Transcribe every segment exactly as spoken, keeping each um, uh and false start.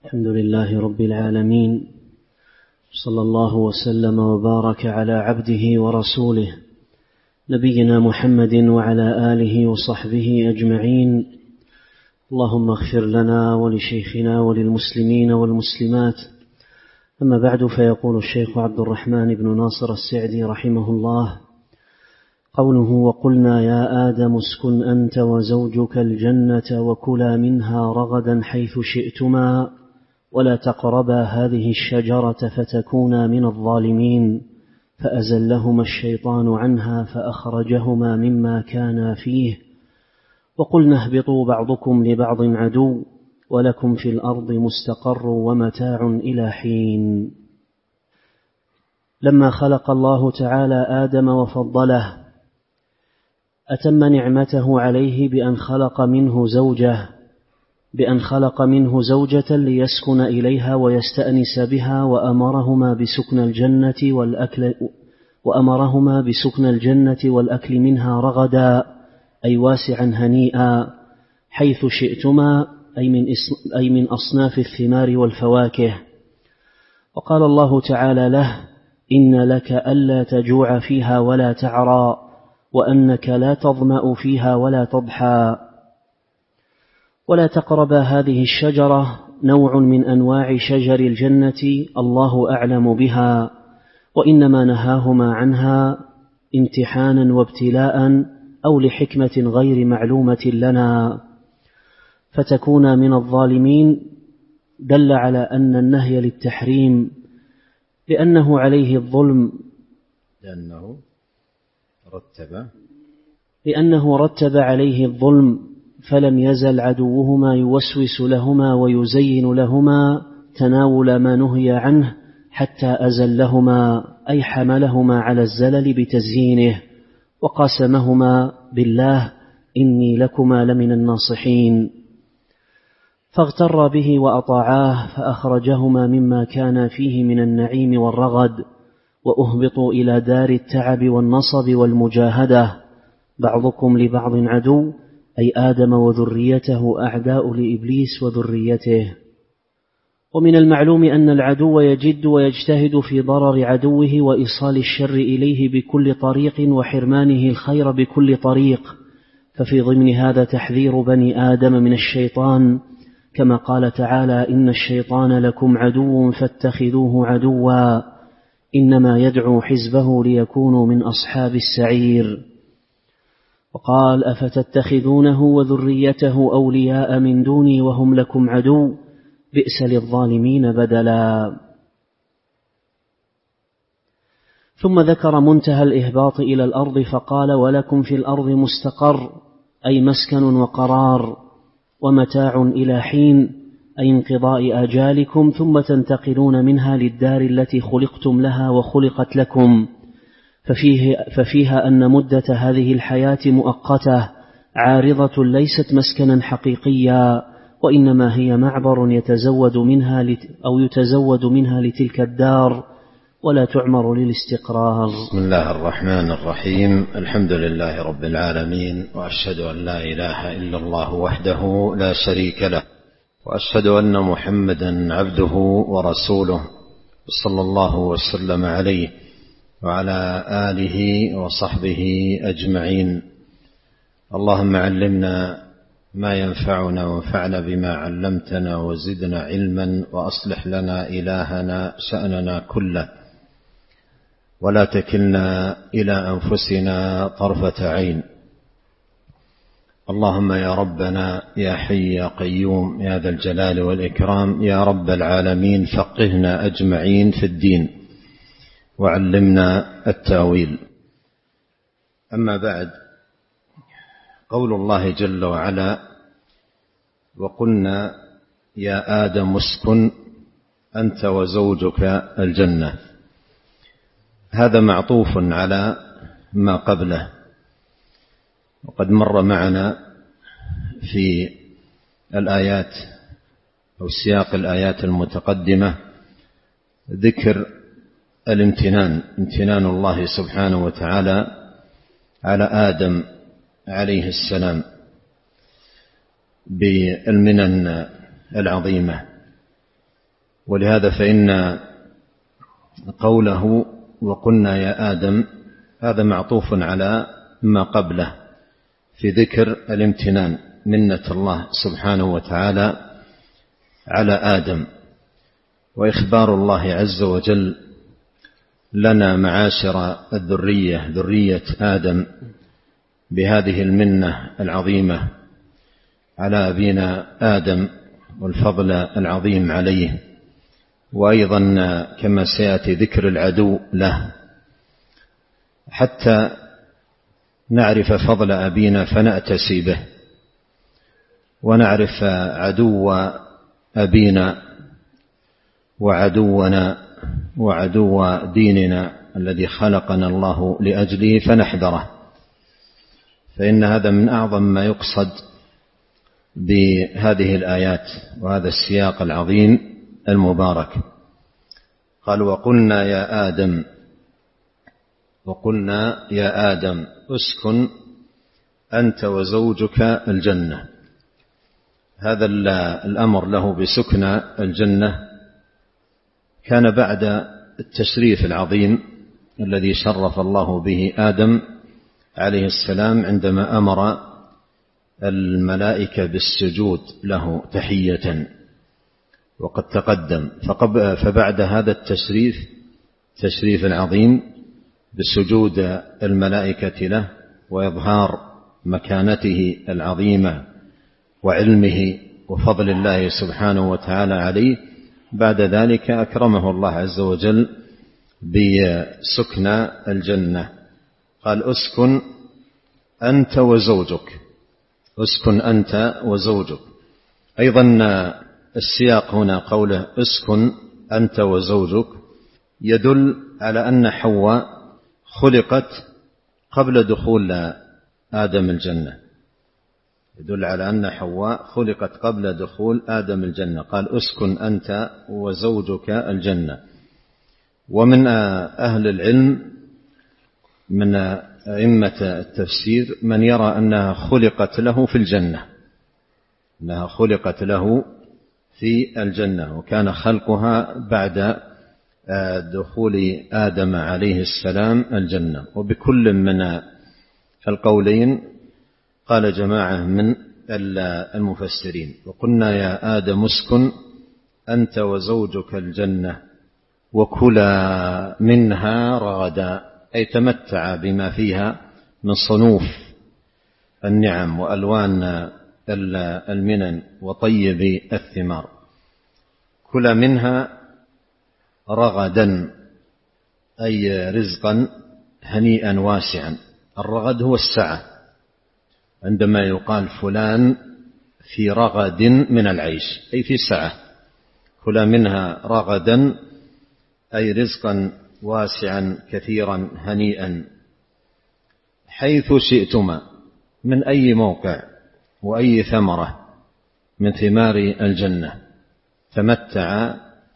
الحمد لله رب العالمين، صلى الله وسلم وبارك على عبده ورسوله نبينا محمد وعلى آله وصحبه أجمعين. اللهم اغفر لنا ولشيخنا وللمسلمين والمسلمات. أما بعد، فيقول الشيخ عبد الرحمن بن ناصر السعدي رحمه الله: قوله وقلنا يا آدم اسكن أنت وزوجك الجنة وكلا منها رغدا حيث شئتما ولا تقربا هذه الشجرة فتكونا من الظالمين، فأزلهما الشيطان عنها فأخرجهما مما كانا فيه، وقلنا اهبطوا بعضكم لبعض عدو ولكم في الأرض مستقر ومتاع إلى حين. لما خلق الله تعالى آدم وفضله أتم نعمته عليه بأن خلق منه زوجه بأن خلق منه زوجة ليسكن إليها ويستأنس بها، وأمرهما بسكن الجنة والأكل وأمرهما بسكن الجنة والأكل منها رغدا، أي واسعا هنيئا، حيث شئتما، أي من أي من أصناف الثمار والفواكه. وقال الله تعالى له: إن لك ألا تجوع فيها ولا تعرى، وأنك لا تظمأ فيها ولا تضحى. ولا تقربا هذه الشجرة نوع من أنواع شجر الجنة الله أعلم بها، وإنما نهاهما عنها امتحانا وابتلاء أو لحكمة غير معلومة لنا، فتكونا من الظالمين. دل على أن النهي للتحريم لأنه عليه الظلم لأنه رتب لأنه رتب عليه الظلم، فلم يزل عدوهما يوسوس لهما ويزين لهما تناول ما نهي عنه حتى أزلهما، أي حملهما على الزلل بتزيينه، وقاسمهما بالله: إني لكما لمن الناصحين. فاغتر به وأطاعاه فأخرجهما مما كان فيه من النعيم والرغد، وأهبطوا إلى دار التعب والنصب والمجاهدة، بعضكم لبعض عدو، أي آدم وذريته أعداء لإبليس وذريته. ومن المعلوم أن العدو يجد ويجتهد في ضرر عدوه وإيصال الشر إليه بكل طريق وحرمانه الخير بكل طريق، ففي ضمن هذا تحذير بني آدم من الشيطان، كما قال تعالى: إن الشيطان لكم عدو فاتخذوه عدوا إنما يدعو حزبه ليكونوا من أصحاب السعير. وقال: أفتتخذونه وذريته أولياء من دوني وهم لكم عدو بئس للظالمين بدلا. ثم ذكر منتهى الإهباط إلى الأرض فقال: ولكم في الأرض مستقر، أي مسكن وقرار، ومتاع إلى حين، أي انقضاء آجالكم، ثم تنتقلون منها للدار التي خلقتم لها وخلقت لكم. ففيه ففيها أن مدة هذه الحياة مؤقتة عارضة، ليست مسكنا حقيقيا، وإنما هي معبر يتزود منها لت أو يتزود منها لتلك الدار، ولا تعمر للاستقرار. بسم الله الرحمن الرحيم. الحمد لله رب العالمين، وأشهد أن لا إله إلا الله وحده لا شريك له، وأشهد أن محمدا عبده ورسوله، صلى الله وسلم عليه وعلى آله وصحبه أجمعين. اللهم علمنا ما ينفعنا وانفعنا بما علمتنا وزدنا علما، وأصلح لنا إلهنا شأننا كله، ولا تكلنا إلى أنفسنا طرفة عين. اللهم يا ربنا يا حي يا قيوم يا ذا الجلال والإكرام يا رب العالمين، فقهنا أجمعين في الدين وعلمنا التأويل. أما بعد، قول الله جل وعلا: وقلنا يا آدم اسكن أنت وزوجك الجنة، هذا معطوف على ما قبله، وقد مر معنا في الآيات أو سياق الآيات المتقدمة ذكر الامتنان، امتنان الله سبحانه وتعالى على آدم عليه السلام بالمنن العظيمة، ولهذا فإن قوله وقلنا يا آدم هذا معطوف على ما قبله في ذكر الامتنان، منة الله سبحانه وتعالى على آدم، وإخبار الله عز وجل لنا معاشر الذرية ذرية آدم بهذه المنة العظيمة على أبينا آدم والفضل العظيم عليه، وأيضا كما سيأتي ذكر العدو له حتى نعرف فضل أبينا فنأتسي به، ونعرف عدو أبينا وعدونا وعدو ديننا الذي خلقنا الله لأجله فنحذره، فإن هذا من أعظم ما يقصد بهذه الآيات وهذا السياق العظيم المبارك. قال وقلنا يا آدم وقلنا يا آدم اسكن أنت وزوجك الجنة. هذا الأمر له بسكن الجنة كان بعد التشريف العظيم الذي شرف الله به آدم عليه السلام عندما أمر الملائكة بالسجود له تحية، وقد تقدم. فبعد هذا التشريف التشريف العظيم بسجود الملائكة له وإظهار مكانته العظيمة وعلمه وفضل الله سبحانه وتعالى عليه، بعد ذلك أكرمه الله عز وجل بسكن الجنة. قال اسكن أنت وزوجك، اسكن أنت وزوجك. أيضا السياق هنا قوله اسكن أنت وزوجك يدل على أن حواء خلقت قبل دخول آدم الجنة، يدل على أن حواء خلقت قبل دخول آدم الجنة. قال اسكن أنت وزوجك الجنة. ومن أهل العلم من أئمة التفسير من يرى أنها خلقت له في الجنة، أنها خلقت له في الجنة، وكان خلقها بعد دخول آدم عليه السلام الجنة. وبكل من القولين قال جماعة من المفسرين وقلنا يا آدم اسكن أنت وزوجك الجنة وكلا منها رغدا، أي تمتع بما فيها من صنوف النعم وألوان المنن وطيب الثمار. كلا منها رغدا أي رزقا هنيئا واسعا. الرغد هو السعة، عندما يقال فلان في رغد من العيش أي في سعة. كلا منها رغدا أي رزقا واسعا كثيرا هنيئا حيث شئتما، من أي موقع وأي ثمرة من ثمار الجنة تمتع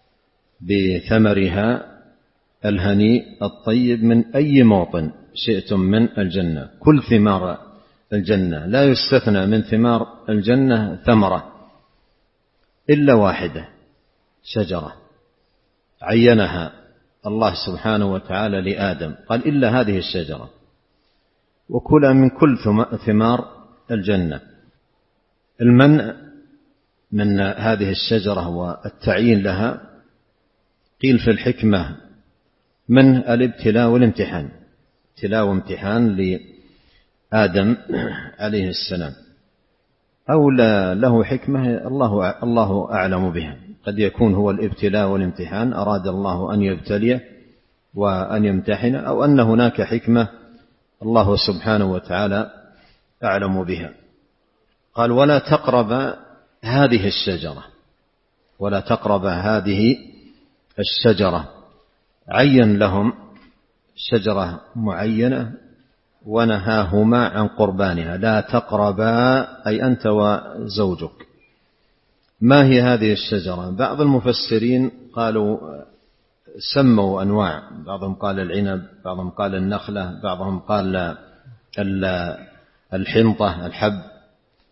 بثمرها الهنيء الطيب من أي موطن شئتم من الجنة. كل ثمار الجنة، لا يستثنى من ثمار الجنة ثمرة إلا واحدة، شجرة عينها الله سبحانه وتعالى لآدم، قال إلا هذه الشجرة، وكلا من كل ثمار الجنة. المنع من هذه الشجرة والتعيين لها قيل في الحكمة من الابتلاء والامتحان، ابتلاء وامتحان لآدم عليه السلام، أو له حكمة الله الله أعلم بها. قد يكون هو الابتلاء والامتحان، أراد الله أن يبتليه وأن يمتحن، أو أن هناك حكمة الله سبحانه وتعالى أعلم بها. قال ولا تقرب هذه الشجرة، ولا تقرب هذه الشجرة، عين لهم شجرة معينة ونهاهما عن قربانها. لا تقربا أي أنت وزوجك. ما هي هذه الشجرة؟ بعض المفسرين قالوا سموا أنواع، بعضهم قال العنب، بعضهم قال النخلة، بعضهم قال الحنطة الحب،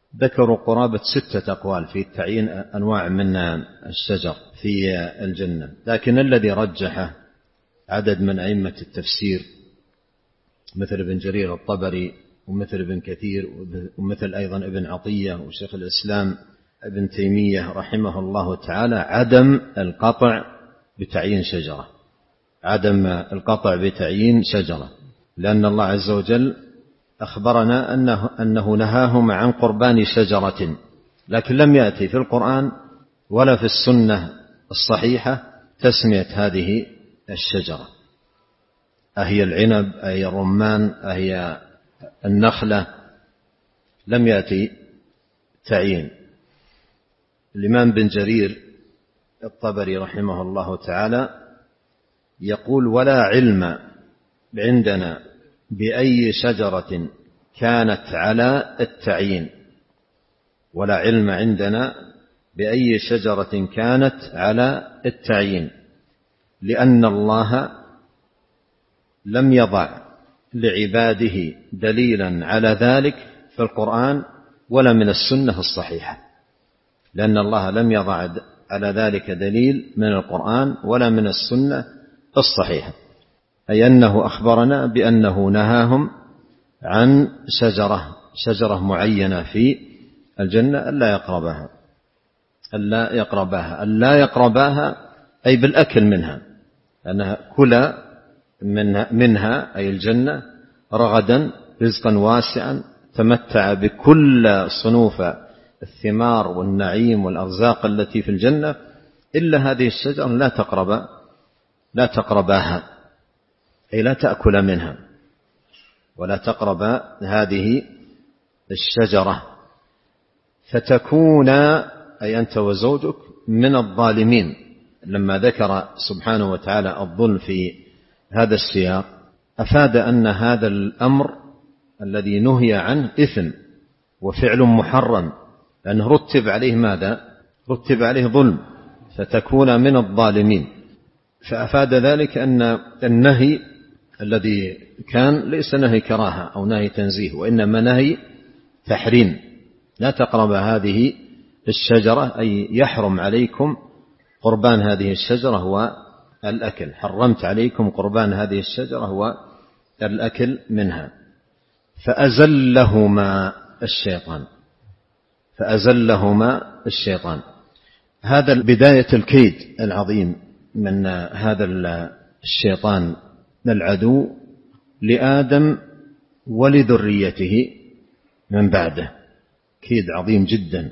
ذكروا قرابة ستة أقوال في تعيين أنواع من الشجر في الجنة، لكن الذي رجح عدد من أئمة التفسير مثل ابن جرير الطبري ومثل ابن كثير ومثل أيضا ابن عطية وشيخ الإسلام ابن تيمية رحمه الله تعالى عدم القطع بتعيين شجرة، عدم القطع بتعيين شجرة، لأن الله عز وجل أخبرنا أنه, أنه نهاهم عن قربان شجرة، لكن لم يأتي في القرآن ولا في السنة الصحيحة تسمية هذه الشجرة، أهي العنب أهي الرمان أهي النخلة، لم يأتي تعيين. الإمام بن جرير الطبري رحمه الله تعالى يقول: ولا علم عندنا بأي شجرة كانت على التعيين، ولا علم عندنا بأي شجرة كانت على التعيين، لأن الله لم يضع لعباده دليلا على ذلك في القرآن ولا من السنة الصحيحة، لأن الله لم يضع على ذلك دليل من القرآن ولا من السنة الصحيحة، أي أنه أخبرنا بأنه نهاهم عن شجرة شجرة معينة في الجنة ألا يقربها ألا يقربها ألا يقربها أي بالأكل منها، أنها كل منها أي الجنة رغدا رزقا واسعا، تمتع بكل صنوف الثمار والنعيم والأرزاق التي في الجنة، إلا هذه الشجرة لا تقرب لا تقربها أي لا تأكل منها ولا تقرب هذه الشجرة، فتكون أي أنت وزوجك من الظالمين. لما ذكر سبحانه وتعالى الظلم في هذا السياق أفاد أن هذا الأمر الذي نهي عنه إثم وفعل محرم، لأنه رتب عليه ماذا؟ رتب عليه ظلم، فتكون من الظالمين. فأفاد ذلك أن النهي الذي كان ليس نهي كراهة أو نهي تنزيه، وإنما نهي تحريم، لا تقرب هذه الشجرة، أي يحرم عليكم قربان هذه الشجرة هو الأكل، حرمت عليكم قربان هذه الشجرة هو الأكل منها. فأزلهما الشيطان فأزلهما الشيطان هذا بداية الكيد العظيم من هذا الشيطان العدو لآدم ولذريته من بعده، كيد عظيم جدا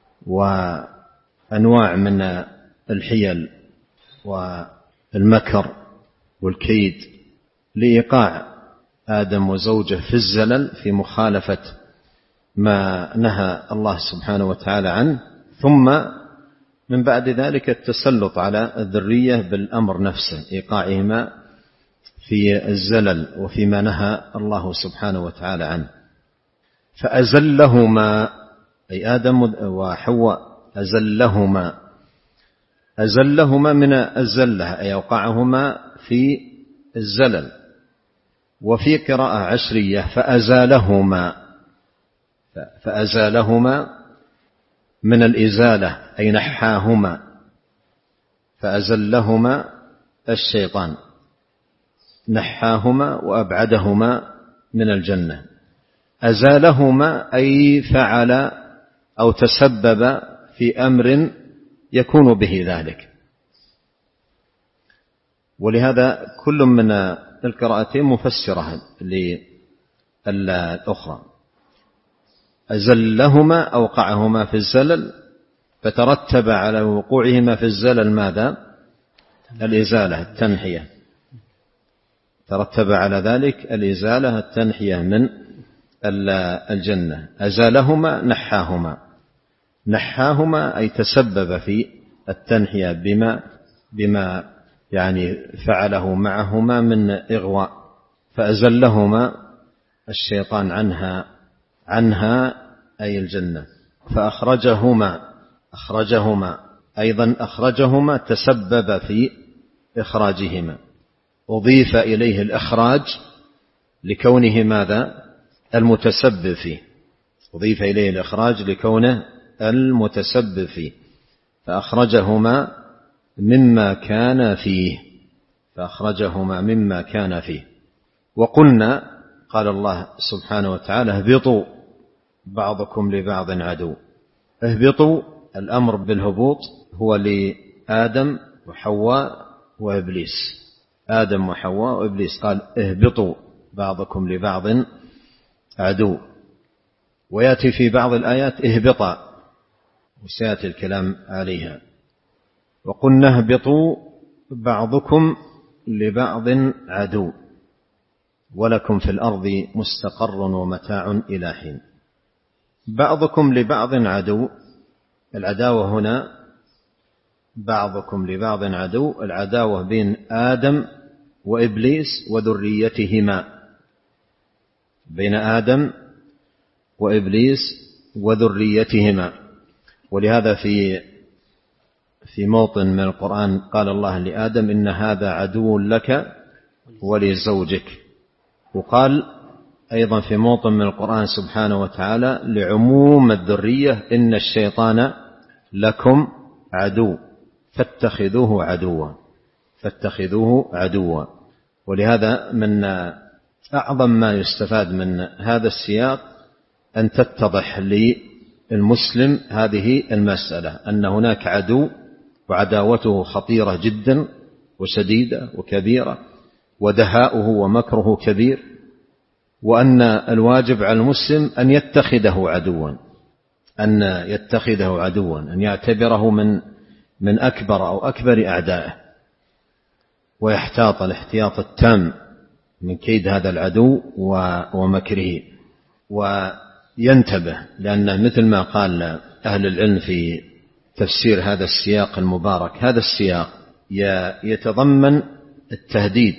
وأنواع من الحيل والمكر والكيد لإيقاع آدم وزوجه في الزلل في مخالفة ما نهى الله سبحانه وتعالى عنه، ثم من بعد ذلك التسلط على الذرية بالأمر نفسه، إيقاعهما في الزلل وفيما نهى الله سبحانه وتعالى عنه. فأزلهما أي آدم وحواء أزلهما أزلهما من الزلة أي أوقعهما في الزلل. وفي قراءة عشرية فأزالهما فأزالهما من الإزالة أي نحاهما، فأزلهما الشيطان نحاهما وأبعدهما من الجنة. أزالهما أي فعل أو تسبب في أمر يكون به ذلك. ولهذا كل من القراءتين مفسرة للأخرى. أزلهما أوقعهما في الزلل، فترتب على وقوعهما في الزلل ماذا؟ الإزالة التنحية، ترتب على ذلك الإزالة التنحية من الجنة. أزالهما نحاهما نحاهما أي تسبب في التنحية بما بما يعني فعله معهما من إغواء، فأزلهما الشيطان عنها عنها أي الجنة. فأخرجهما أخرجهما أيضا أخرجهما تسبب في إخراجهما، أضيف إليه الإخراج لكونه ماذا؟ المتسبب فيه، أضيف إليه الإخراج لكونه المتسبب فيه، فأخرجهما مما كان فيه فأخرجهما مما كان فيه. وقلنا قال الله سبحانه وتعالى اهبطوا بعضكم لبعض عدو. اهبطوا، الأمر بالهبوط هو لآدم وحواء وإبليس، آدم وحواء وإبليس، قال اهبطوا بعضكم لبعض عدو. ويأتي في بعض الآيات اهبطا، وسيأتي الكلام عليها. وقلنا اهبطوا بعضكم لبعض عدو ولكم في الأرض مستقر ومتاع إلى حين. بعضكم لبعض عدو، العداوة هنا بعضكم لبعض عدو، العداوة بين آدم وإبليس وذريتهما، بين آدم وإبليس وذريتهما. ولهذا في في موطن من القرآن قال الله لآدم إن هذا عدو لك ولزوجك. وقال أيضا في موطن من القرآن سبحانه وتعالى لعموم الذرية إن الشيطان لكم عدو فاتخذوه عدوا فاتخذوه عدوا. ولهذا من أعظم ما يستفاد من هذا السياق أن تتضح للمسلم هذه المسألة، أن هناك عدو وعداوته خطيرة جدا وشديدة وكبيرة، ودهاؤه ومكره كبير، وأن الواجب على المسلم أن يتخذه عدوا أن يتخذه عدوا أن يعتبره من من أكبر أو أكبر أعدائه، ويحتاط الاحتياط التام من كيد هذا العدو ومكره، وينتبه، لأنه مثل ما قال أهل العلم في تفسير هذا السياق المبارك، هذا السياق يتضمن التهديد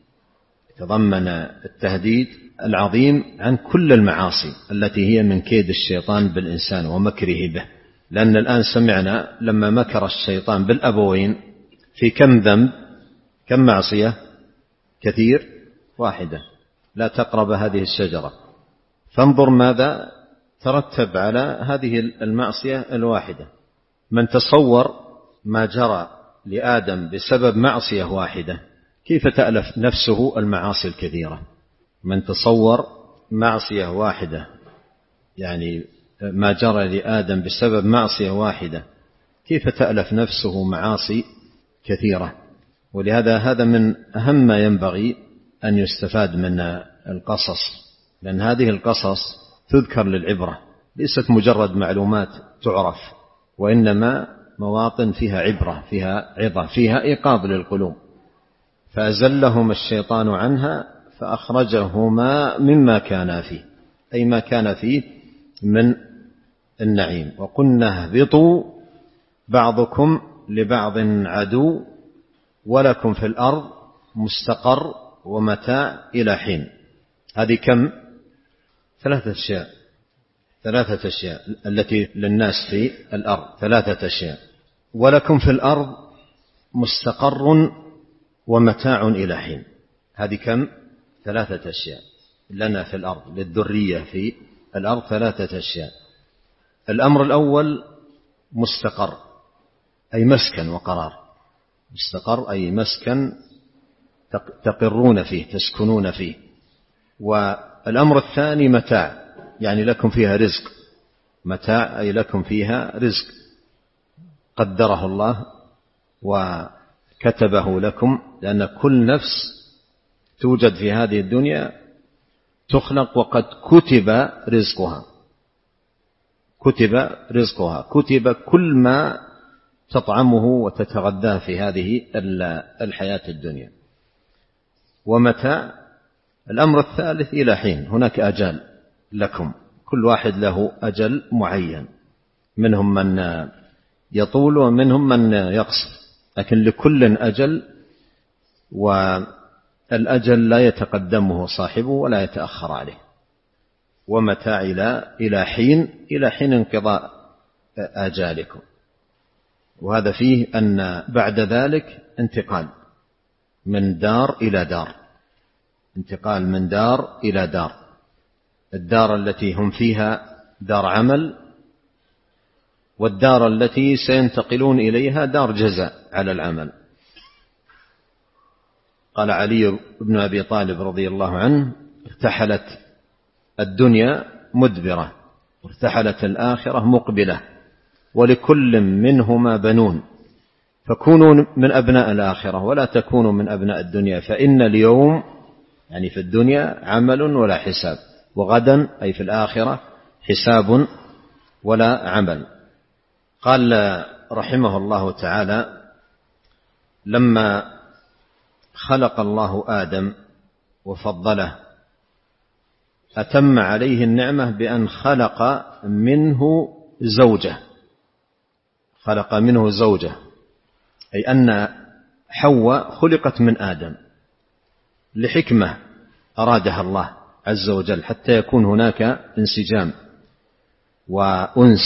يتضمن التهديد العظيم عن كل المعاصي التي هي من كيد الشيطان بالإنسان ومكره به. لأن الآن سمعنا لما مكر الشيطان بالأبوين في كم ذنب، كم معصية؟ كثير، واحدة، لا تقرب هذه الشجرة. فانظر ماذا ترتب على هذه المعصية الواحدة. من تصور ما جرى لآدم بسبب معصية واحدة كيف تألف نفسه المعاصي الكثيرة؟ من تصور معصية واحدة، يعني ما جرى لآدم بسبب معصية واحدة، كيف تألف نفسه معاصي كثيرة؟ ولهذا هذا من أهم ما ينبغي أن يستفاد من القصص، لأن هذه القصص تذكر للعبرة، ليست مجرد معلومات تعرف، وإنما مواطن فيها عبرة، فيها عظة، فيها إيقاظ للقلوب. فأزلهم الشيطان عنها فأخرجهما مما كان فيه، أي ما كان فيه من النعيم. وقلنا اهبطوا بعضكم لبعض عدو ولكم في الأرض مستقر ومتاع إلى حين. هذه كم؟ ثلاثة أشياء ثلاثة أشياء التي للناس في الأرض، ثلاثة أشياء. ولكم في الأرض مستقر ومتاع إلى حين. هذه كم؟ ثلاثة أشياء لنا في الأرض، للذرية في الأرض ثلاثة أشياء. الأمر الأول مستقر، أي مسكن وقرار. مستقر أي مسكن تقرون فيه، تسكنون فيه. والأمر الثاني متاع، يعني لكم فيها رزق. متاع أي لكم فيها رزق قدره الله وكتبه لكم، لأن كل نفس توجد في هذه الدنيا تخلق وقد كتب رزقها كتب رزقها كتب كل ما تطعمه وتتغذاه في هذه الحياة الدنيا. ومتاع الأمر الثالث إلى حين، هناك أجل لكم، كل واحد له أجل معين، منهم من يطول ومنهم من يقصر، لكن لكل أجل، والأجل لا يتقدمه صاحبه ولا يتأخر عليه. ومتاع إلى حين، إلى حين انقضاء آجالكم. وهذا فيه أن بعد ذلك انتقال من دار إلى دار، انتقال من دار إلى دار. الدار التي هم فيها دار عمل، والدار التي سينتقلون إليها دار جزاء على العمل. قال علي بن أبي طالب رضي الله عنه: ارتحلت الدنيا مدبرة وارتحلت الآخرة مقبلة، ولكل منهما بنون، فكونوا من أبناء الآخرة ولا تكونوا من أبناء الدنيا، فإن اليوم يعني في الدنيا عمل ولا حساب، وغدا أي في الآخرة حساب ولا عمل. قال رحمه الله تعالى: لما خلق الله آدم وفضله أتم عليه النعمة بأن خلق منه زوجة، خلق منه زوجة، أي أن حواء خلقت من آدم لحكمة أرادها الله عز وجل، حتى يكون هناك انسجام وأنس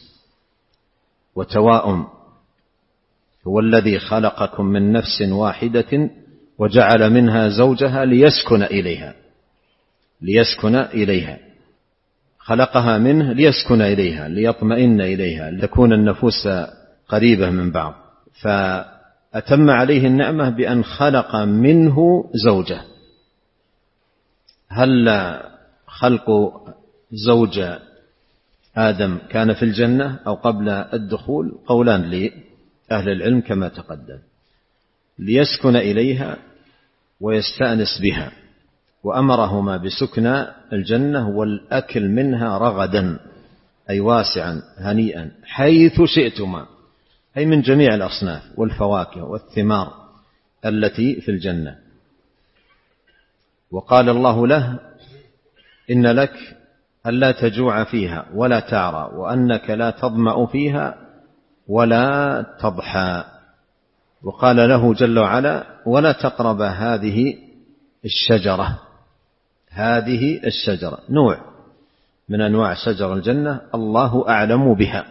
وتواؤم. هو الذي خلقكم من نفس واحدة وجعل منها زوجها ليسكن إليها، ليسكن إليها، خلقها منه ليسكن إليها، ليطمئن إليها، لتكون النفوس قريبة من بعض. فأتم عليه النعمة بأن خلق منه زوجة. هل خلق زوج آدم كان في الجنة أو قبل الدخول؟ قولان لأهل العلم كما تقدم. ليسكن إليها ويستأنس بها، وأمرهما بسكن الجنة والأكل منها رغدا، أي واسعا هنيئا حيث شئتما، أي من جميع الأصناف والفواكه والثمار التي في الجنة. وقال الله له: إن لك ألا تجوع فيها ولا تعرى، وأنك لا تظمأ فيها ولا تضحى. وقال له جل وعلا: ولا تقرب هذه الشجرة. هذه الشجرة نوع من أنواع شجر الجنة الله أعلم بها.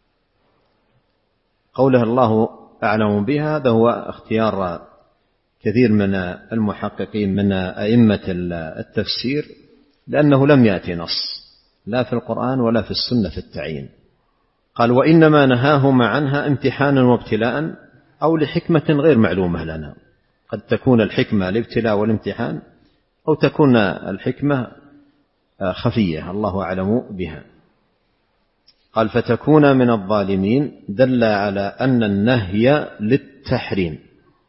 قوله الله أعلم بها هذا هو اختيار كثير من المحققين من أئمة التفسير، لأنه لم يأتي نص لا في القرآن ولا في السنة في التعيين. قال: وإنما نهاهما عنها امتحانا وابتلاء أو لحكمة غير معلومة لنا. قد تكون الحكمة الابتلاء والامتحان، أو تكون الحكمة خفية الله أعلم بها. قال: فتكون من الظالمين، دل على أن النهي للتحريم.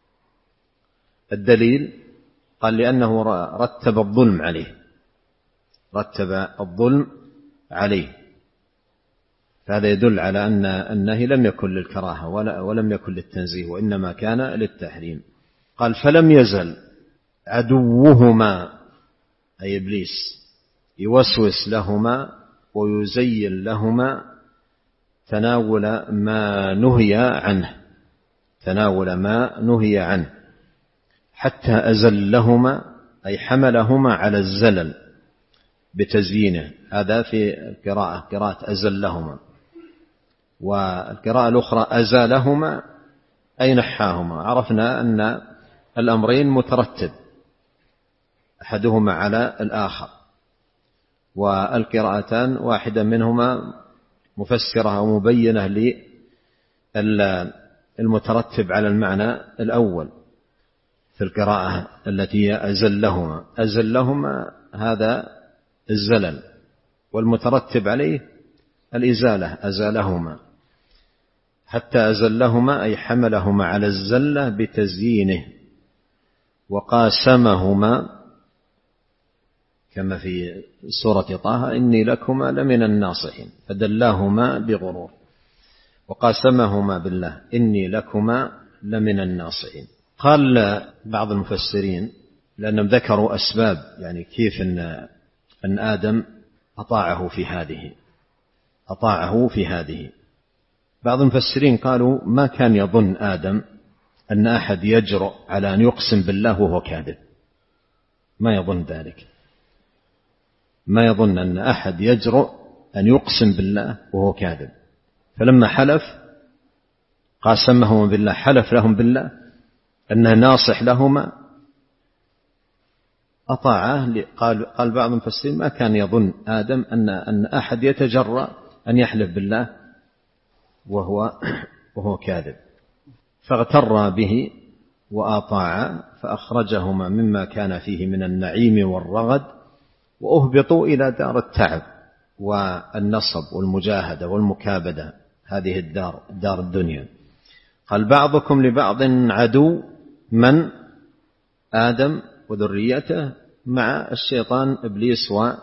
الدليل قال: لأنه رتب الظلم عليه، رتب الظلم عليه، فهذا يدل على أن النهي لم يكن للكراهة ولم يكن للتنزيه، وإنما كان للتحريم. قال: فلم يزل عدوهما أي إبليس يوسوس لهما ويزين لهما تناول ما نهي عنه، تناول ما نهي عنه، حتى أزلهما أي حملهما على الزلل بتزيينه. هذا في القراءة قراءة أزلهما، والقراءة الأخرى أزالهما أي نحاهما. عرفنا أن الأمرين مترتب أحدهما على الآخر، والقراءتان واحدة منهما مفسرة أو مبينة للمترتب على المعنى الأول في القراءة التي هي أزلهما. أزلهما هذا الزلل، والمترتب عليه الإزالة، أزالهما، حتى أزلهما أي حملهما على الزلة بتزيينه. وقاسمهما كما في سورة طه: إني لكما لمن الناصحين، فدلاهما بغرور. وقاسمهما بالله: إني لكما لمن الناصحين. قال بعض المفسرين لأنهم ذكروا أسباب، يعني كيف أن, أن آدم أطاعه في هذه أطاعه في هذه بعض المفسرين قالوا: ما كان يظن آدم أن أحد يجرؤ على أن يقسم بالله وهو كاذب، ما يظن ذلك، ما يظن أن أحد يجرؤ أن يقسم بالله وهو كاذب. فلما حلف قاسمهم بالله، حلف لهم بالله أنه ناصح لهما، أطاعه. قال, قال بعض المفسرين ما كان يظن آدم أن, أن أحد يتجرأ أن يحلف بالله وهو, وهو كاذب، فاغتر به وأطاع فأخرجهما مما كان فيه من النعيم والرغد وأهبطوا إلى دار التعب والنصب والمجاهدة والمكابدة، هذه الدار دار الدنيا. قال بعضكم لبعض عدو، من؟ آدم وذريته مع الشيطان إبليس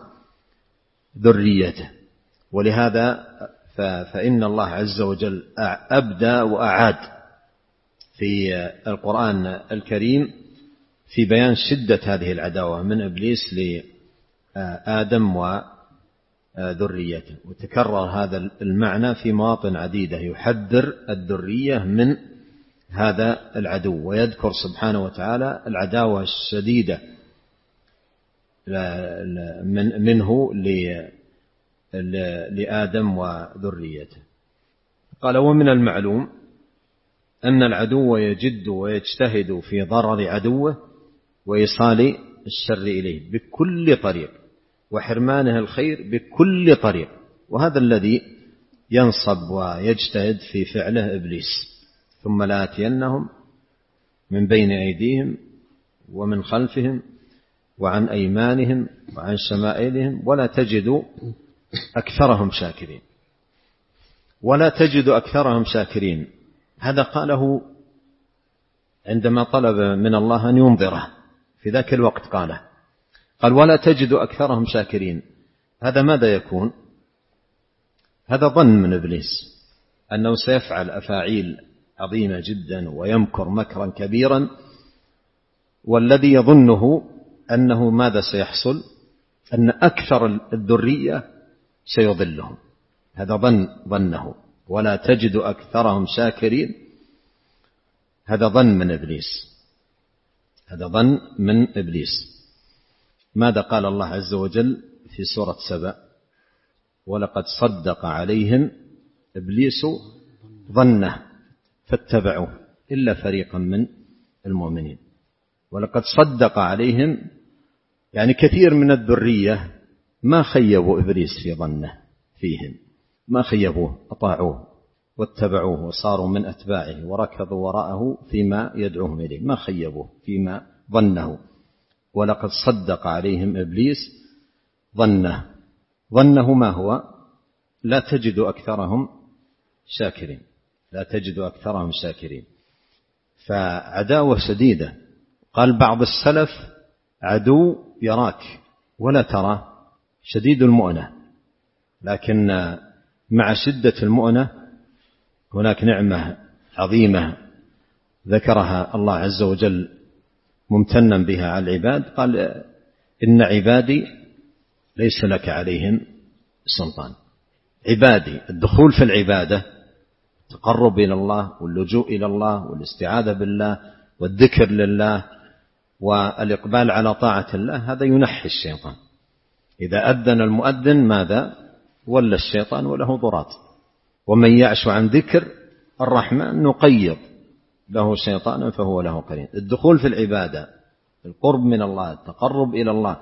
وذريته. ولهذا فإن الله عز وجل أبدى وأعاد في القرآن الكريم في بيان شدة هذه العداوة من إبليس لآدم وذريته، وتكرر هذا المعنى في مواطن عديدة يحذر الذرية من هذا العدو، ويذكر سبحانه وتعالى العداوة الشديدة منه لآدم وذريته. قال ومن المعلوم أن العدو يجد ويجتهد في ضرر عدوه وإيصال الشر إليه بكل طريق وحرمانه الخير بكل طريق، وهذا الذي ينصب ويجتهد في فعله إبليس. ثم لآتينهم من بين أيديهم ومن خلفهم وعن أيمانهم وعن شمائلهم ولا تجد أكثرهم شاكرين. ولا تجد أكثرهم شاكرين، هذا قاله عندما طلب من الله أن ينظره في ذاك الوقت، قاله قال ولا تجد أكثرهم شاكرين. هذا ماذا يكون؟ هذا ظن من إبليس أنه سيفعل أفاعيل عظيمة جدا ويمكر مكرا كبيرا، والذي يظنه أنه ماذا سيحصل؟ أن أكثر الذرية سيضلهم. هذا ظن ظنه. ولا تجد أكثرهم شاكرين، هذا ظن من إبليس، هذا ظن من إبليس. ماذا قال الله عز وجل في سورة سبأ؟ ولقد صدق عليهم إبليس ظنه فاتبعوه إلا فريقا من المؤمنين. ولقد صدق عليهم، يعني كثير من الذرية ما خيبوا إبليس في ظنه فيهم، ما خيبوه، أطاعوه واتبعوه وصاروا من أتباعه وركضوا وراءه فيما يدعوهم إليه، ما خيبوه فيما ظنه. ولقد صدق عليهم إبليس ظنه. ظنه ما هو؟ لا تجد أكثرهم شاكرين، لا تجد أكثرهم شاكرين. فعداوة شديدة. قال بعض السلف عدو يراك ولا ترى شديد المؤنة، لكن مع شدة المؤنة هناك نعمة عظيمة ذكرها الله عز وجل ممتنا بها على العباد. قال إن عبادي ليس لك عليهم سلطان. عبادي، الدخول في العبادة، التقرب إلى الله واللجوء إلى الله والاستعاذة بالله والذكر لله والإقبال على طاعة الله، هذا ينحي الشيطان. إذا أذن المؤذن ماذا؟ ولى الشيطان وله ضراط. ومن يعش عن ذكر الرحمن نقيض له شيطانا فهو له قرين. الدخول في العبادة، القرب من الله، التقرب إلى الله،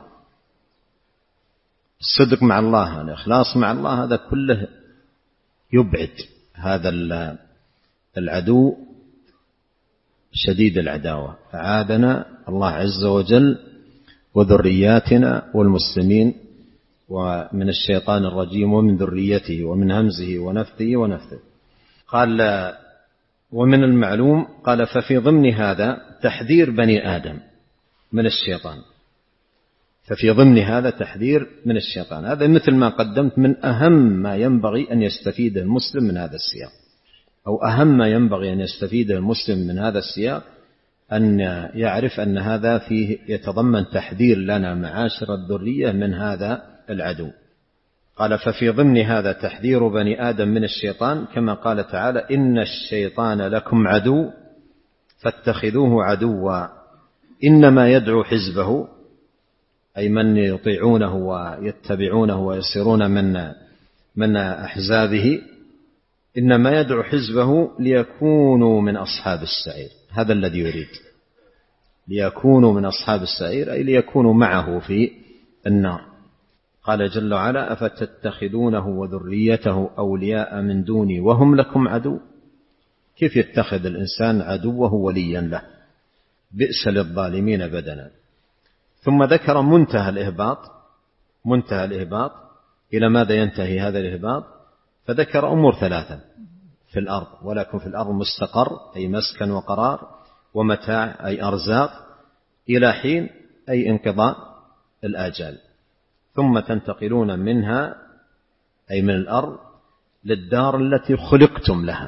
الصدق مع الله، الإخلاص مع الله، هذا كله يبعد هذا العدو شديد العداوة. أعاذنا الله عز وجل وذرياتنا والمسلمين ومن الشيطان الرجيم ومن ذريته ومن همزه ونفثه ونفثه. قال ومن المعلوم، قال ففي ضمن هذا تحذير بني آدم من الشيطان، ففي ضمن هذا تحذير من الشيطان. هذا مثل ما قدمت من أهم ما ينبغي أن يستفيد المسلم من هذا السياق، أو أهم ما ينبغي أن يستفيد المسلم من هذا السياق أن يعرف أن هذا فيه يتضمن تحذير لنا معاشر الذرية من هذا العدو. قال ففي ضمن هذا تحذير بني آدم من الشيطان، كما قال تعالى إن الشيطان لكم عدو فاتخذوه عدوا إنما يدعو حزبه، أي من يطيعونه ويتبعونه ويصيرون من من أحزابه، إنما يدعو حزبه ليكونوا من أصحاب السعير. هذا الذي يريد. ليكونوا من أصحاب السعير أي ليكونوا معه في النار. قال جل وعلا أفتتخذونه وذريته أولياء من دوني وهم لكم عدو. كيف يتخذ الإنسان عدوه وليا له؟ بئس للظالمين بدلا. ثم ذكر منتهى الإهباط، منتهى الإهباط إلى ماذا ينتهي هذا الإهباط؟ فذكر أمور ثلاثة في الأرض: ولكم في الأرض مستقر أي مسكن وقرار، ومتاع أي أرزاق، إلى حين أي انقضاء الآجال، ثم تنتقلون منها أي من الأرض للدار التي خلقتم لها،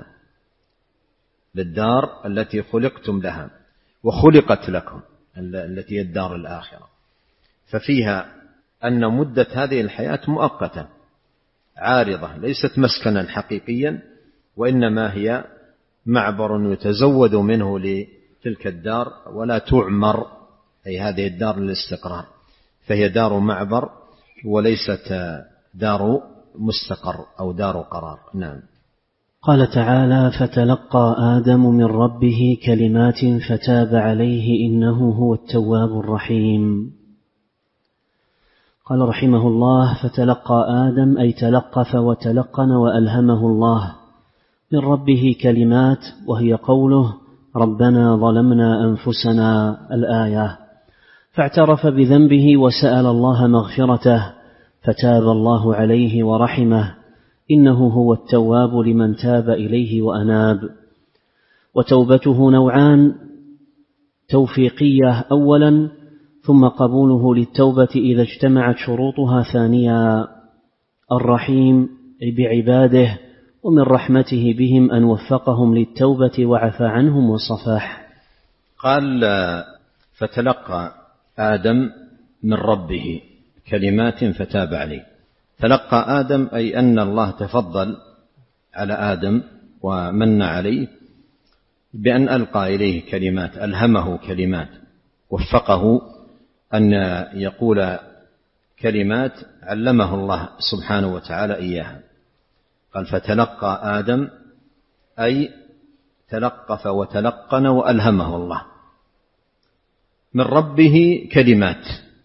للدار التي خلقتم لها وخلقت لكم، التي هي الدار الآخرة. ففيها أن مدة هذه الحياة مؤقتة عارضة، ليست مسكنا حقيقيا، وإنما هي معبر يتزود منه لتلك الدار ولا تعمر، أي هذه الدار للاستقرار، فهي دار معبر وليست دار مستقر أو دار قرار. نعم. قال تعالى: فتلقى آدم من ربه كلمات فتاب عليه إنه هو التواب الرحيم. قال رحمه الله: فتلقى آدم أي تلقف وتلقن وألهمه الله من ربه كلمات، وهي قوله: ربنا ظلمنا أنفسنا، الآية. فاعترف بذنبه وسأل الله مغفرته، فتاب الله عليه ورحمه، إنه هو التواب لمن تاب إليه وأناب. وتوبته نوعان: توفيقية أولا، ثم قبوله للتوبة إذا اجتمعت شروطها ثانيا. الرحيم بعباده، ومن رحمته بهم أن وفقهم للتوبة وعفى عنهم وصفح. قال: فتلقى آدم من ربه كلمات فتاب عليه. تلقى آدم أي أن الله تفضل على آدم ومن عليه بأن ألقى إليه كلمات، ألهمه كلمات، وفقه أن يقول كلمات علمه الله سبحانه وتعالى إياها. قال: فتلقى آدم أي تلقف وتلقن وألهمه الله من ربه كلمات،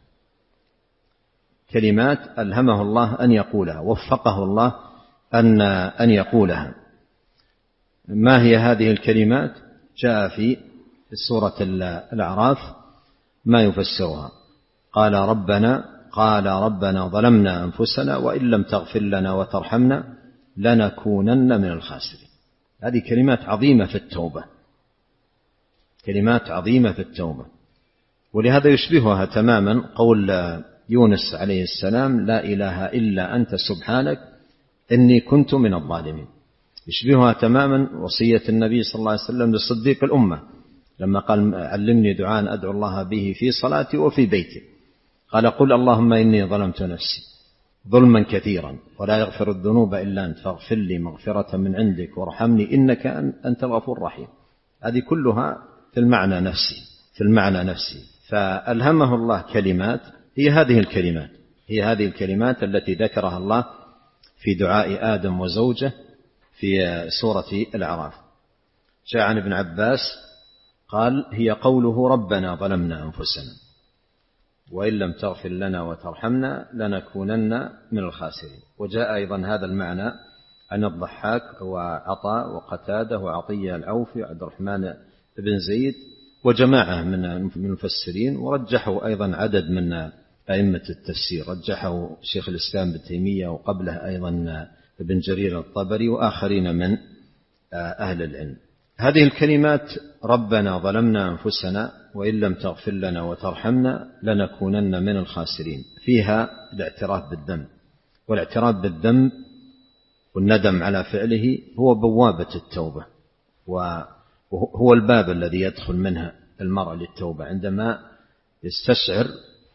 كلمات ألهمه الله أن يقولها، وفقه الله أن أن يقولها. ما هي هذه الكلمات؟ جاء في سورة الأعراف ما يفسرها. قال ربنا قال ربنا ظلمنا أنفسنا وإن لم تغفر لنا وترحمنا لنكونن من الخاسرين. هذه كلمات عظيمة في التوبة، كلمات عظيمة في التوبة. ولهذا يشبهها تماما قول يونس عليه السلام: لا إله إلا أنت سبحانك إني كنت من الظالمين. يشبهها تماما وصية النبي صلى الله عليه وسلم لصديق الأمة لما قال: علمني دعاء أدعو الله به في صلاتي وفي بيتي. قال: قل اللهم إني ظلمت نفسي ظلما كثيرا ولا يغفر الذنوب إلا أنت فاغفر لي مغفرة من عندك وارحمني إنك أنت الغفور الرحيم. هذه كلها في المعنى نفسي، في المعنى نفسي. فألهمه الله كلمات، هي هذه الكلمات، هي هذه الكلمات التي ذكرها الله في دعاء آدم وزوجه في سورة الأعراف. جاء عن ابن عباس قال: هي قوله ربنا ظلمنا أنفسنا وإن لم تغفر لنا وترحمنا لنكونن من الخاسرين. وجاء أيضا هذا المعنى عن الضحاك وعطاء وقتادة وعطية العوفي وعبد الرحمن بن زيد وجماعة من المفسرين، ورجحوا أيضا عدد من أئمة التفسير، رجحه شيخ الإسلام ابن تيمية وقبله أيضا ابن جرير الطبري وآخرين من أهل العلم. هذه الكلمات: ربنا ظلمنا أنفسنا وإن لم تغفر لنا وترحمنا لنكونن من الخاسرين، فيها الاعتراف بالذنب، والاعتراف بالذنب والندم على فعله هو بوابة التوبة، وهو الباب الذي يدخل منها المرء للتوبة عندما يستشعر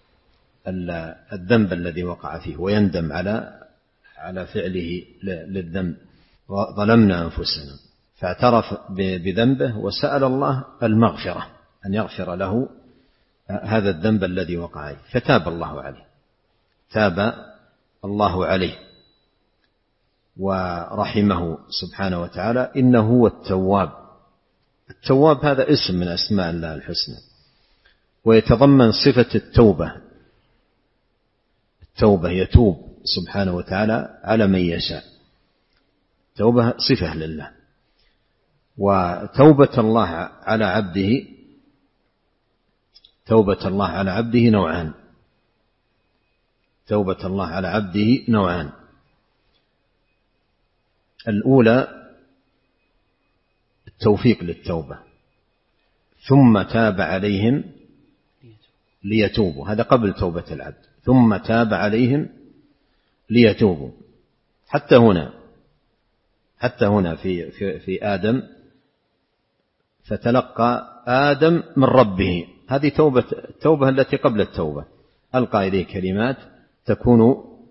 الذنب الذي وقع فيه ويندم على على فعله للذنب. ظلمنا أنفسنا، فاعترف بذنبه وسأل الله المغفرة، أن يغفر له هذا الذنب الذي وقع عليه، فتاب الله عليه، تاب الله عليه ورحمه سبحانه وتعالى، إنه هو التواب. التواب هذا اسم من أسماء الله الحسنى، ويتضمن صفة التوبة. التوبة يتوب سبحانه وتعالى على من يشاء، توبة صفة لله. وتوبة الله على عبده توبة الله على عبده نوعان توبة الله على عبده نوعان الأولى التوفيق للتوبة، ثم تاب عليهم ليتوبوا، هذا قبل توبة العبد، ثم تاب عليهم ليتوبوا. حتى هنا حتى هنا في في في آدم، فتلقى آدم من ربه، هذه توبة التوبة التي قبل التوبة، ألقى إليه كلمات تكون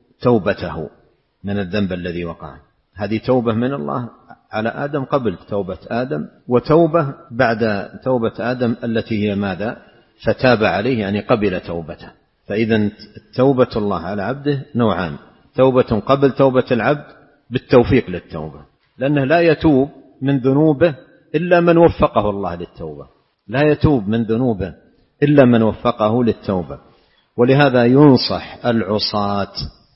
توبته من الذنب الذي وقع. هذه توبة من الله على آدم قبل توبة آدم، وتوبة بعد توبة آدم التي هي ماذا؟ فتاب عليه، يعني قبل توبته. فإذا توبة الله على عبده نوعان، توبة قبل توبة العبد بالتوفيق للتوبة، لأنه لا يتوب من ذنوبه إلا من وفقه الله للتوبة، لا يتوب من ذنوبه إلا من وفقه للتوبة. ولهذا ينصح العصاة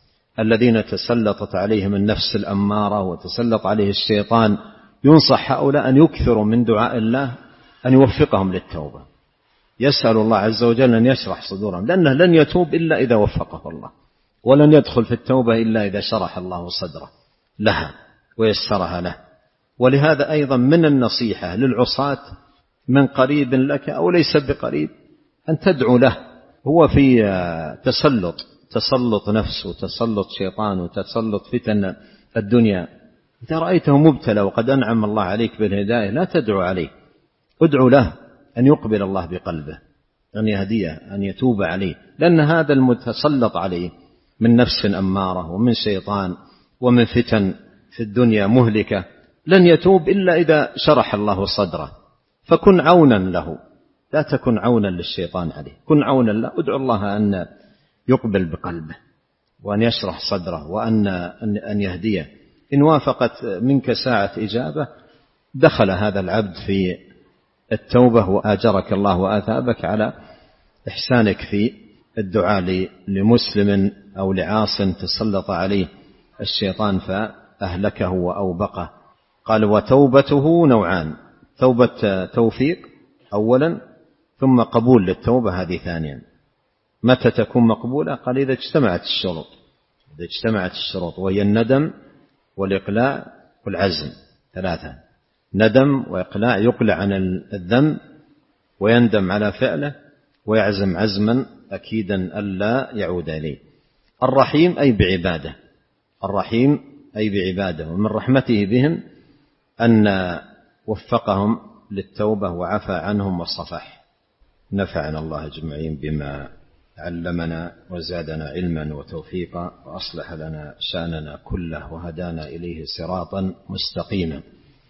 الذين تسلطت عليهم النفس الأمارة وتسلط عليه الشيطان، ينصح هؤلاء أن يكثروا من دعاء الله أن يوفقهم للتوبة، يسأل الله عز وجل أن يشرح صدورهم، لأنه لن يتوب إلا إذا وفقه الله، ولن يدخل في التوبة إلا إذا شرح الله صدره لها ويسرها له. ولهذا أيضا من النصيحة للعصاة من قريب لك أو ليس بقريب أن تدعو له، هو في تسلط تسلط نفس وتسلط شيطان وتسلط فتن الدنيا. إذا رأيته مبتلى وقد أنعم الله عليك بالهداية لا تدعو عليه، ادعو له أن يقبل الله بقلبه، أن يهديه، أن يتوب عليه، لأن هذا المتسلط عليه من نفس أمارة ومن شيطان ومن فتن في الدنيا مهلكة لن يتوب إلا إذا شرح الله صدره. فكن عونا له، لا تكن عونا للشيطان عليه، كن عونا له، ادعو الله أن يقبل بقلبه وأن يشرح صدره وأن أن يهديه. إن وافقت منك ساعة إجابة دخل هذا العبد في التوبة وآجرك الله وآثابك على إحسانك في الدعاء لمسلم أو لعاص تسلط عليه الشيطان فأهلكه وأوبقه. قال وتوبته نوعان، توبة توفيق أولا، ثم قبول للتوبة هذه ثانيا. متى تكون مقبولة؟ قال إذا اجتمعت الشروط، إذا اجتمعت الشروط وهي الندم والإقلاع والعزم، ثلاثة: ندم وإقلاع، يقلع عن الذنب ويندم على فعله ويعزم عزما أكيدا ألا يعود إليه. الرحيم أي بعباده، الرحيم أي بعباده، ومن رحمته بهم أن وفقهم للتوبة وعفى عنهم وصفح. نفعنا الله أجمعين بما علمنا وزادنا علما وتوفيقا، وأصلح لنا شأننا كله وهدانا إليه صراطا مستقيما.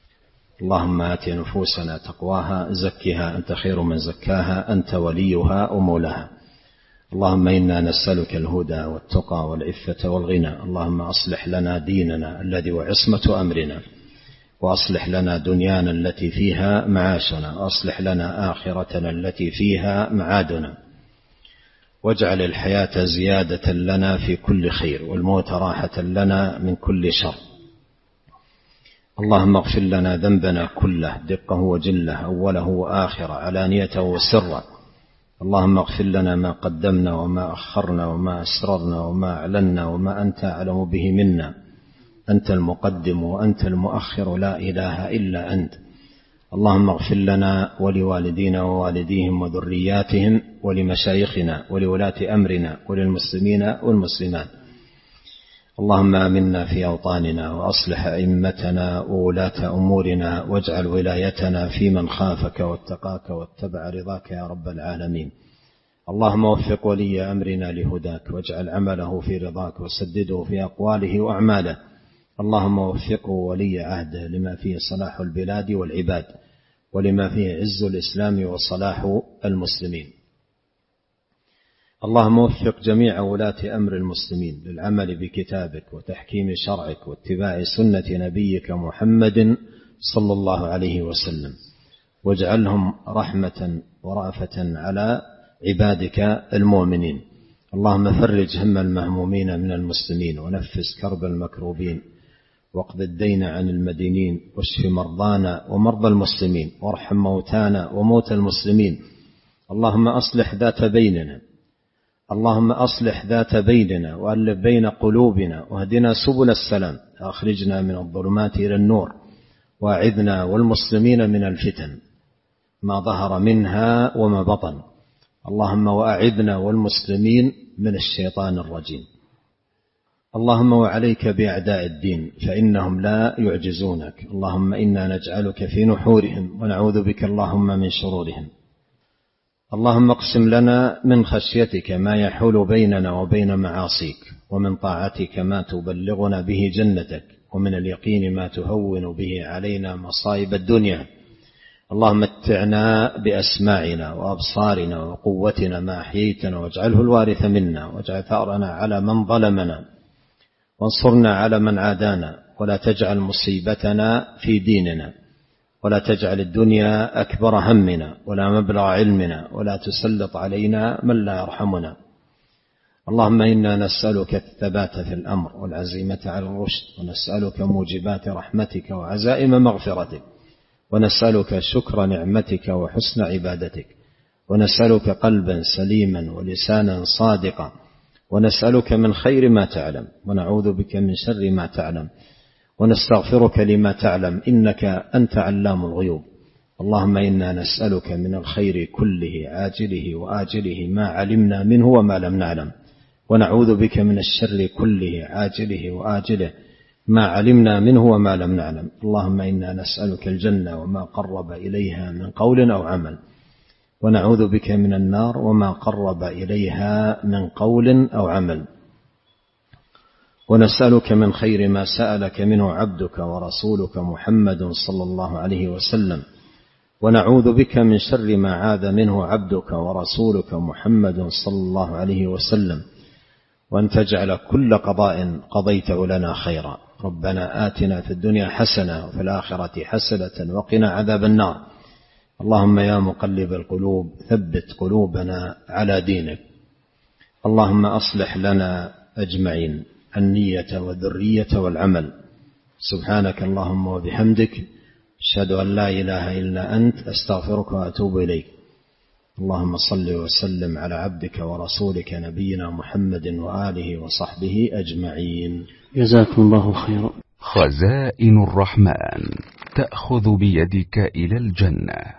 اللهم آت نفوسنا تقواها، زكها أنت خير من زكاها، أنت وليها ومولاها. اللهم إنا نسألك الهدى والتقى والعفة والغنى. اللهم أصلح لنا ديننا الذي وعصمة أمرنا، وأصلح لنا دنيانا التي فيها معاشنا، وأصلح لنا آخرتنا التي فيها معادنا، واجعل الحياة زيادة لنا في كل خير، والموت راحة لنا من كل شر. اللهم اغفر لنا ذنبنا كله، دقه وجله، أوله وآخره، علانيته وسره. اللهم اغفر لنا ما قدمنا وما أخرنا وما أسررنا وما أعلنا وما أنت أعلم به منا. أنت المقدم وأنت المؤخر، لا إله إلا أنت. اللهم اغفر لنا ولوالدينا ووالديهم وذرياتهم ولمشايخنا ولولاة أمرنا وللمسلمين والمسلمات. اللهم آمنا في أوطاننا، وأصلح أئمتنا وولاة أمورنا، واجعل ولايتنا في من خافك واتقاك واتبع رضاك يا رب العالمين. اللهم وفق ولي أمرنا لهداك، واجعل عمله في رضاك، وسدده في أقواله وأعماله. اللهم وفقه ولي عهده لما فيه صلاح البلاد والعباد، ولما فيه عز الإسلام وصلاح المسلمين. اللهم وفق جميع ولاة أمر المسلمين للعمل بكتابك وتحكيم شرعك واتباع سنة نبيك محمد صلى الله عليه وسلم، واجعلهم رحمة ورأفة على عبادك المؤمنين. اللهم فرج هم المهمومين من المسلمين، ونفس كرب المكروبين، واقض الدين عن المدينين، واشف مرضانا ومرضى المسلمين، وارحم موتانا وموتى المسلمين. اللهم أصلح ذات بيننا اللهم أصلح ذات بيننا وألف بين قلوبنا، واهدنا سبل السلام، أخرجنا من الظلمات إلى النور، واعذنا والمسلمين من الفتن ما ظهر منها وما بطن. اللهم وأعذنا والمسلمين من الشيطان الرجيم. اللهم وعليك بأعداء الدين فإنهم لا يعجزونك. اللهم إنا نجعلك في نحورهم ونعوذ بك اللهم من شرورهم. اللهم اقسم لنا من خشيتك ما يحول بيننا وبين معاصيك، ومن طاعتك ما تبلغنا به جنتك، ومن اليقين ما تهون به علينا مصائب الدنيا. اللهم متعنا بأسماعنا وأبصارنا وقوتنا ما أحييتنا، واجعله الوارث منا، واجعل ثأرنا على من ظلمنا، وانصرنا على من عادانا، ولا تجعل مصيبتنا في ديننا، ولا تجعل الدنيا أكبر همنا ولا مبلغ علمنا، ولا تسلط علينا من لا يرحمنا. اللهم إنا نسألك الثبات في الأمر والعزيمة على الرشد، ونسألك موجبات رحمتك وعزائم مغفرتك، ونسألك شكر نعمتك وحسن عبادتك، ونسألك قلبا سليما ولسانا صادقا، ونسألك من خير ما تعلم، ونعوذ بك من شر ما تعلم، ونستغفرك لما تعلم، إنك أنت علام الغيوب. اللهم إنا نسألك من الخير كله عاجله وآجله ما علمنا منه وما لم نعلم، ونعوذ بك من الشر كله عاجله وآجله ما علمنا منه وما لم نعلم. اللهم إنا نسألك الجنة وما قرب إليها من قول أو عمل، ونعوذ بك من النار وما قرب إليها من قول أو عمل، ونسألك من خير ما سألك منه عبدك ورسولك محمد صلى الله عليه وسلم، ونعوذ بك من شر ما عاذ منه عبدك ورسولك محمد صلى الله عليه وسلم، وأن تجعل كل قضاء قضيته لنا خيرا. ربنا آتنا في الدنيا حسنة وفي الآخرة حسنة وقنا عذاب النار. اللهم يا مقلب القلوب ثبت قلوبنا على دينك. اللهم أصلح لنا أجمعين النية والذرية والعمل. سبحانك اللهم وبحمدك، أشهد أن لا إله إلا أنت، أستغفرك وأتوب إليك. اللهم صل وسلم على عبدك ورسولك نبينا محمد وآله وصحبه أجمعين. جزاكم الله خيرا. خزائن الرحمن تأخذ بيدك إلى الجنة.